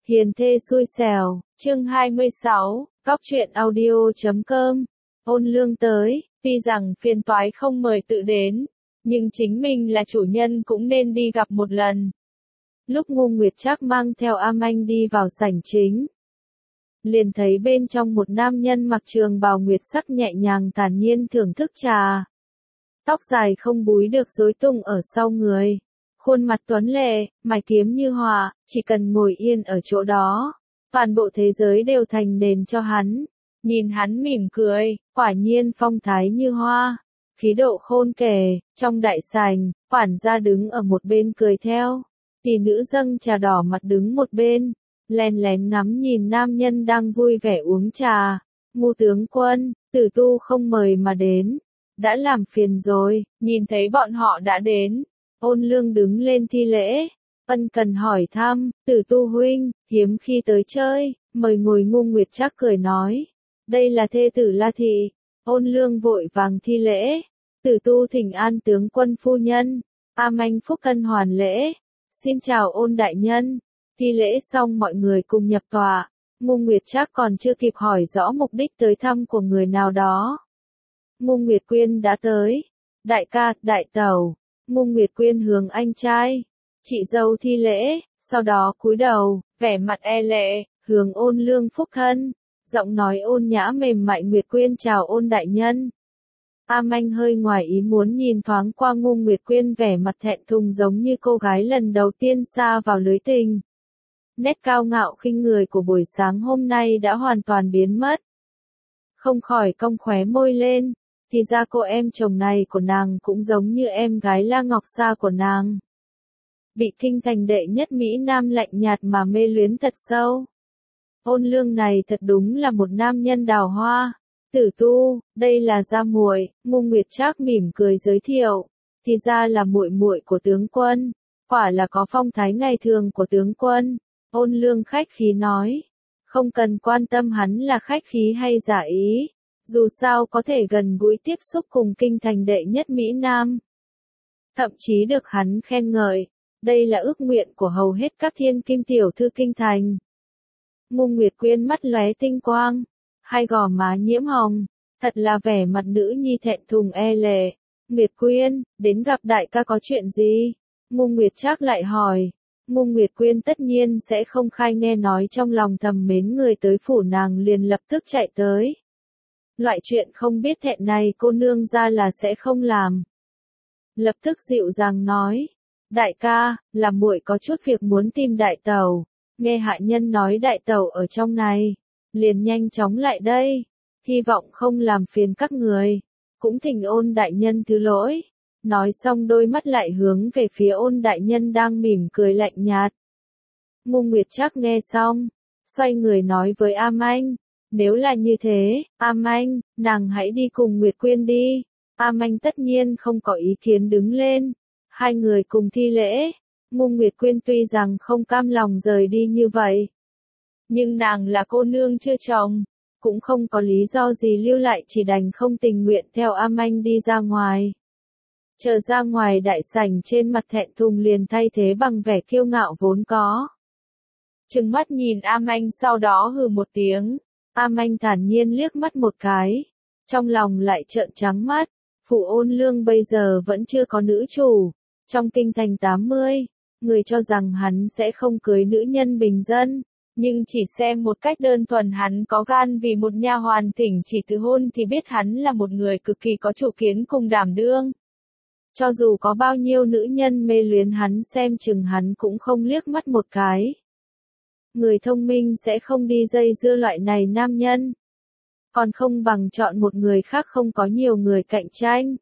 Hiền thê xui xẻo, chương 26, góc truyện audio.com. Ôn Lương tới, tuy rằng phiền toái không mời tự đến, nhưng chính mình là chủ nhân cũng nên đi gặp một lần. Lúc Ngô Nguyệt Trác mang theo Am Anh đi vào sảnh chính, liền thấy bên trong một nam nhân mặc trường bào nguyệt sắc nhẹ nhàng thản nhiên thưởng thức trà. Tóc dài không búi được rối tung ở sau người. Khuôn mặt tuấn lệ, mày kiếm như họa, chỉ cần ngồi yên ở chỗ đó, toàn bộ thế giới đều thành nền cho hắn. Nhìn hắn mỉm cười, quả nhiên phong thái như hoa, khí độ khôn kể. Trong đại sảnh, quản gia đứng ở một bên cười theo, tỷ nữ dâng trà đỏ mặt đứng một bên, lén lén ngắm nhìn nam nhân đang vui vẻ uống trà. Ngô tướng quân, Tử Tu không mời mà đến, đã làm phiền rồi. Nhìn thấy bọn họ đã đến, Ôn Lương đứng lên thi lễ, ân cần hỏi thăm, Tử Tu huynh, hiếm khi tới chơi, mời ngồi. Ngô Nguyệt Trác cười nói, đây là thê tử La Thị. Ôn Lương vội vàng thi lễ, Tử Tu thỉnh an tướng quân phu nhân. Am Anh phúc ân hoàn lễ, xin chào Ôn đại nhân. Thi lễ xong mọi người cùng nhập tọa. Ngô Nguyệt Trác còn chưa kịp hỏi rõ mục đích tới thăm của người nào đó, Ngô Nguyệt Quyên đã tới. Đại ca, đại tẩu. Ngô Nguyệt Quyên hướng anh trai, chị dâu thi lễ, sau đó cúi đầu, vẻ mặt e lệ, hướng Ôn Lương phúc thân, giọng nói ôn nhã mềm mại. Nguyệt Quyên chào Ôn đại nhân. Am Anh hơi ngoài ý muốn nhìn thoáng qua Ngô Nguyệt Quyên, vẻ mặt thẹn thùng giống như cô gái lần đầu tiên sa vào lưới tình. Nét cao ngạo khinh người của buổi sáng hôm nay đã hoàn toàn biến mất. Không khỏi cong khóe môi lên, thì ra cô em chồng này của nàng cũng giống như em gái La Ngọc Sa của nàng. Bị kinh thành đệ nhất Mỹ Nam lạnh nhạt mà mê luyến thật sâu. Ôn Lương này thật đúng là một nam nhân đào hoa. Tử Tu, đây là gia muội. Ngô Nguyệt Trác mỉm cười giới thiệu, thì ra là muội muội của tướng quân, quả là có phong thái ngày thường của tướng quân. Ôn Lương khách khí nói, không cần quan tâm hắn là khách khí hay giả ý, dù sao có thể gần gũi tiếp xúc cùng kinh thành đệ nhất Mỹ Nam. Thậm chí được hắn khen ngợi, đây là ước nguyện của hầu hết các thiên kim tiểu thư kinh thành. Ngô Nguyệt Quyên mắt lóe tinh quang, hai gò má nhiễm hồng, thật là vẻ mặt nữ nhi thẹn thùng e lệ. Nguyệt Quyên, đến gặp đại ca có chuyện gì? Ngô Nguyệt Trác lại hỏi. Ngô Nguyệt Quyên tất nhiên sẽ không khai, nghe nói trong lòng thầm mến người tới phủ nàng liền lập tức chạy tới. Loại chuyện không biết thẹn này cô nương ra là sẽ không làm. Lập tức dịu dàng nói, đại ca, là muội có chút việc muốn tìm đại tẩu. Nghe hạ nhân nói đại tẩu ở trong này, liền nhanh chóng lại đây, hy vọng không làm phiền các người, cũng thỉnh Ôn đại nhân thứ lỗi. Nói xong đôi mắt lại hướng về phía Ôn đại nhân đang mỉm cười lạnh nhạt. Ngô Nguyệt Trác nghe xong, xoay người nói với Am Anh, nếu là như thế, Am Anh, nàng hãy đi cùng Nguyệt Quyên đi. Am Anh tất nhiên không có ý kiến đứng lên, hai người cùng thi lễ. Ngô Nguyệt Quyên tuy rằng không cam lòng rời đi như vậy, nhưng nàng là cô nương chưa chồng, cũng không có lý do gì lưu lại, chỉ đành không tình nguyện theo Am Anh đi ra ngoài. Chờ ra ngoài đại sảnh, trên mặt thẹn thùng liền thay thế bằng vẻ kiêu ngạo vốn có. Trừng mắt nhìn Am Anh, sau đó hừ một tiếng. Am Anh thản nhiên liếc mắt một cái, trong lòng lại trợn trắng mắt. Phủ Ôn Lương bây giờ vẫn chưa có nữ chủ. Trong kinh thành 80, người cho rằng hắn sẽ không cưới nữ nhân bình dân, nhưng chỉ xem một cách đơn thuần hắn có gan vì một nha hoàn thỉnh chỉ từ hôn thì biết hắn là một người cực kỳ có chủ kiến cùng đảm đương. Cho dù có bao nhiêu nữ nhân mê luyến hắn, xem chừng hắn cũng không liếc mắt một cái. Người thông minh sẽ không đi dây dưa loại này nam nhân, còn không bằng chọn một người khác không có nhiều người cạnh tranh.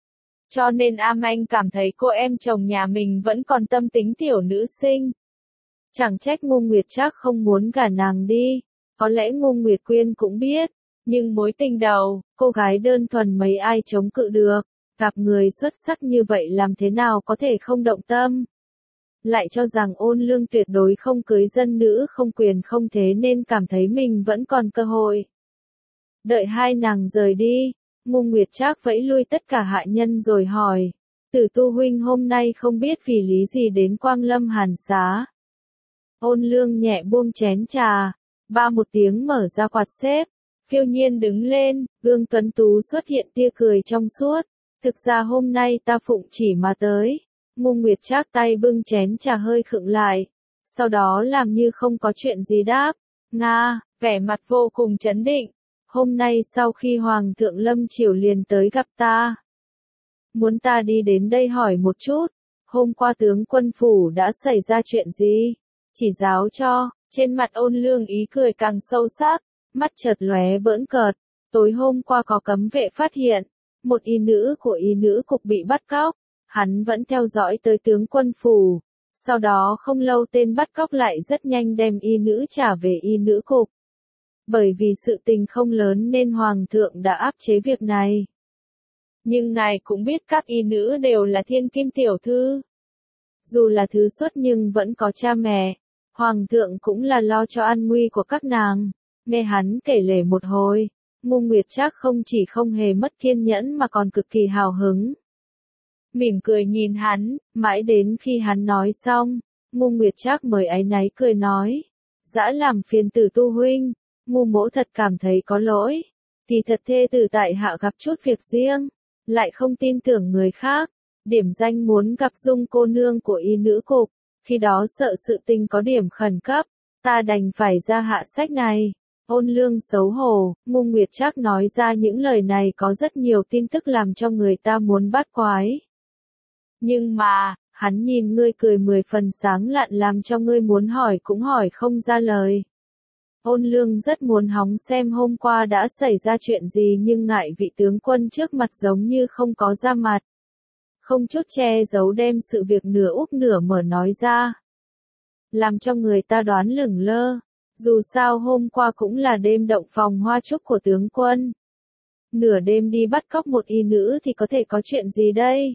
Cho nên Am Anh cảm thấy cô em chồng nhà mình vẫn còn tâm tính tiểu nữ sinh. Chẳng trách Ngô Nguyệt Trác không muốn gả nàng đi, có lẽ Ngô Nguyệt Quyên cũng biết, nhưng mối tình đầu, cô gái đơn thuần mấy ai chống cự được, gặp người xuất sắc như vậy làm thế nào có thể không động tâm. Lại cho rằng Ôn Lương tuyệt đối không cưới dân nữ không quyền không thế nên cảm thấy mình vẫn còn cơ hội. Đợi hai nàng rời đi, Ngô Nguyệt Trác vẫy lui tất cả hạ nhân rồi hỏi, Tử Tu huynh hôm nay không biết vì lý gì đến Quang Lâm Hàn Xá. Ôn Lương nhẹ buông chén trà, ba một tiếng mở ra quạt xếp, phiêu nhiên đứng lên, gương tuấn tú xuất hiện tia cười trong suốt. Thực ra hôm nay ta phụng chỉ mà tới. Ngô Nguyệt Trác tay bưng chén trà hơi khựng lại, sau đó làm như không có chuyện gì đáp. Nga, vẻ mặt vô cùng trấn định. Hôm nay sau khi Hoàng thượng lâm triều liền tới gặp ta. Muốn ta đi đến đây hỏi một chút, hôm qua tướng quân phủ đã xảy ra chuyện gì? Chỉ giáo cho, trên mặt Ôn Lương ý cười càng sâu sắc, mắt chợt lóe bỡn cợt. Tối hôm qua có cấm vệ phát hiện, một y nữ của y nữ cục bị bắt cóc, hắn vẫn theo dõi tới tướng quân phủ. Sau đó không lâu tên bắt cóc lại rất nhanh đem y nữ trả về y nữ cục. Bởi vì sự tình không lớn nên Hoàng thượng đã áp chế việc này. Nhưng ngài cũng biết các y nữ đều là thiên kim tiểu thư. Dù là thứ xuất nhưng vẫn có cha mẹ. Hoàng thượng cũng là lo cho an nguy của các nàng. Nghe hắn kể lể một hồi, Ngô Nguyệt Trác không chỉ không hề mất kiên nhẫn mà còn cực kỳ hào hứng. Mỉm cười nhìn hắn, mãi đến khi hắn nói xong, Ngô Nguyệt Trác mới áy náy cười nói. Dã làm phiền tử Tu huynh, Ngô mỗ thật cảm thấy có lỗi. Thì thật thê tử tại hạ gặp chút việc riêng, lại không tin tưởng người khác. Điểm danh muốn gặp Dung cô nương của y nữ cục, khi đó sợ sự tình có điểm khẩn cấp, ta đành phải ra hạ sách này. Ôn Lương xấu hổ, Ngô Nguyệt Trác nói ra những lời này có rất nhiều tin tức làm cho người ta muốn bắt quái. Nhưng mà, hắn nhìn ngươi cười 10 phần sáng lạn làm cho ngươi muốn hỏi cũng hỏi không ra lời. Ôn Lương rất muốn hóng xem hôm qua đã xảy ra chuyện gì nhưng ngại vị tướng quân trước mặt giống như không có ra mặt. Không chút che giấu đem sự việc nửa úp nửa mở nói ra. Làm cho người ta đoán lửng lơ. Dù sao hôm qua cũng là đêm động phòng hoa trúc của tướng quân. Nửa đêm đi bắt cóc một y nữ thì có thể có chuyện gì đây?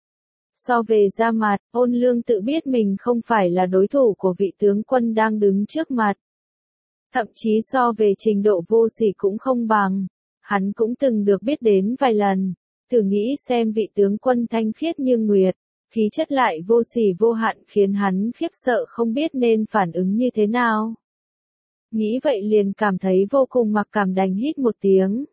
So về ra mặt, Ôn Lương tự biết mình không phải là đối thủ của vị tướng quân đang đứng trước mặt. Thậm chí so về trình độ vô sỉ cũng không bằng. Hắn cũng từng được biết đến vài lần. Thử nghĩ xem vị tướng quân thanh khiết như nguyệt, khí chất lại vô sỉ vô hạn khiến hắn khiếp sợ không biết nên phản ứng như thế nào. Nghĩ vậy liền cảm thấy vô cùng mặc cảm đành hít một tiếng.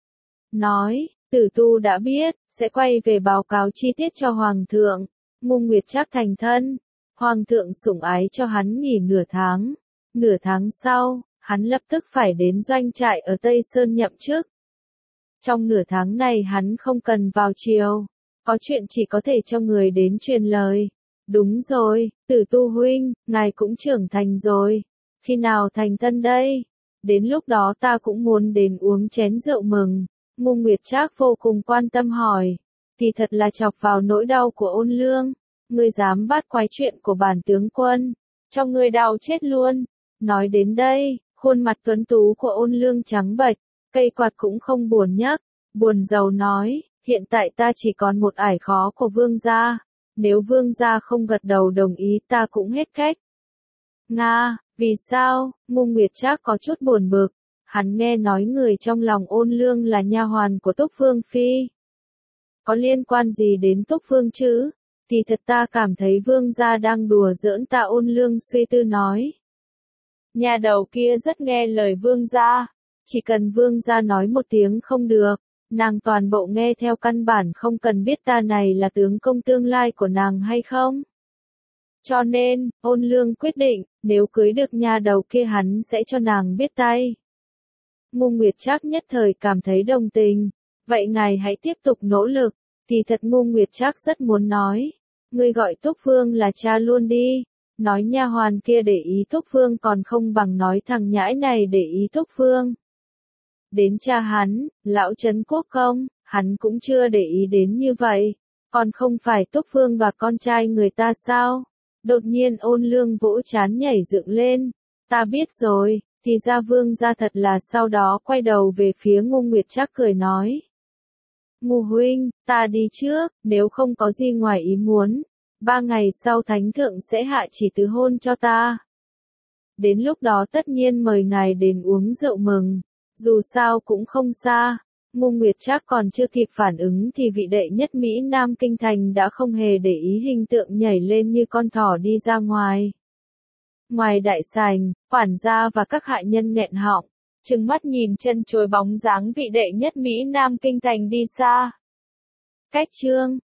Nói, Tử Tu đã biết, sẽ quay về báo cáo chi tiết cho Hoàng thượng. Ngô Nguyệt Trác thành thân. Hoàng thượng sủng ái cho hắn nghỉ nửa tháng. Nửa tháng sau, hắn lập tức phải đến doanh trại ở Tây Sơn nhậm chức. Trong nửa tháng này hắn không cần vào triều. Có chuyện chỉ có thể cho người đến truyền lời. Đúng rồi, Tử Tu huynh, ngài cũng trưởng thành rồi. Khi nào thành thân đây? Đến lúc đó ta cũng muốn đến uống chén rượu mừng. Ngô Nguyệt Trác vô cùng quan tâm hỏi. Thì thật là chọc vào nỗi đau của Ôn Lương. Ngươi dám bắt quái chuyện của bản tướng quân. Cho ngươi đau chết luôn. Nói đến đây, khuôn mặt tuấn tú của Ôn Lương trắng bệch. Cây quạt cũng không buồn nhắc. Buồn rầu nói, hiện tại ta chỉ còn một ải khó của vương gia. Nếu vương gia không gật đầu đồng ý ta cũng hết cách. Nga, vì sao? Ngô Nguyệt Trác có chút buồn bực. Hắn nghe nói người trong lòng Ôn Lương là nha hoàn của Túc Vương Phi. Có liên quan gì đến Túc Vương chứ? Thì thật ta cảm thấy vương gia đang đùa giỡn ta. Ôn Lương suy tư nói. Nhà đầu kia rất nghe lời vương gia. Chỉ cần vương gia nói một tiếng không được, nàng toàn bộ nghe theo căn bản không cần biết ta này là tướng công tương lai của nàng hay không. Cho nên, Ôn Lương quyết định, nếu cưới được nhà đầu kia hắn sẽ cho nàng biết tay. Ngô Nguyệt Trác nhất thời cảm thấy đồng tình. Vậy ngài hãy tiếp tục nỗ lực. Thì thật Ngô Nguyệt Trác rất muốn nói. Ngươi gọi Túc Vương là cha luôn đi. Nói nha hoàn kia để ý Túc Vương còn không bằng nói thằng nhãi này để ý Túc Vương. Đến cha hắn, lão Trấn Quốc Công, hắn cũng chưa để ý đến như vậy. Còn không phải Túc Vương đoạt con trai người ta sao? Đột nhiên Ôn Lương vỗ trán nhảy dựng lên. Ta biết rồi, thì ra vương gia thật là sau đó quay đầu về phía Ngô Nguyệt Trác cười nói. Ngô huynh, ta đi trước, nếu không có gì ngoài ý muốn. 3 ngày sau thánh thượng sẽ hạ chỉ tứ hôn cho ta. Đến lúc đó tất nhiên mời ngài đến uống rượu mừng. Dù sao cũng không xa. Ngô Nguyệt Trác còn chưa kịp phản ứng thì vị đệ nhất Mỹ Nam Kinh Thành đã không hề để ý hình tượng nhảy lên như con thỏ đi ra ngoài. Ngoài đại sảnh, quản gia và các hạ nhân nghẹn họng, trừng mắt nhìn chân chối bóng dáng vị đệ nhất Mỹ Nam kinh thành đi xa. Cách chương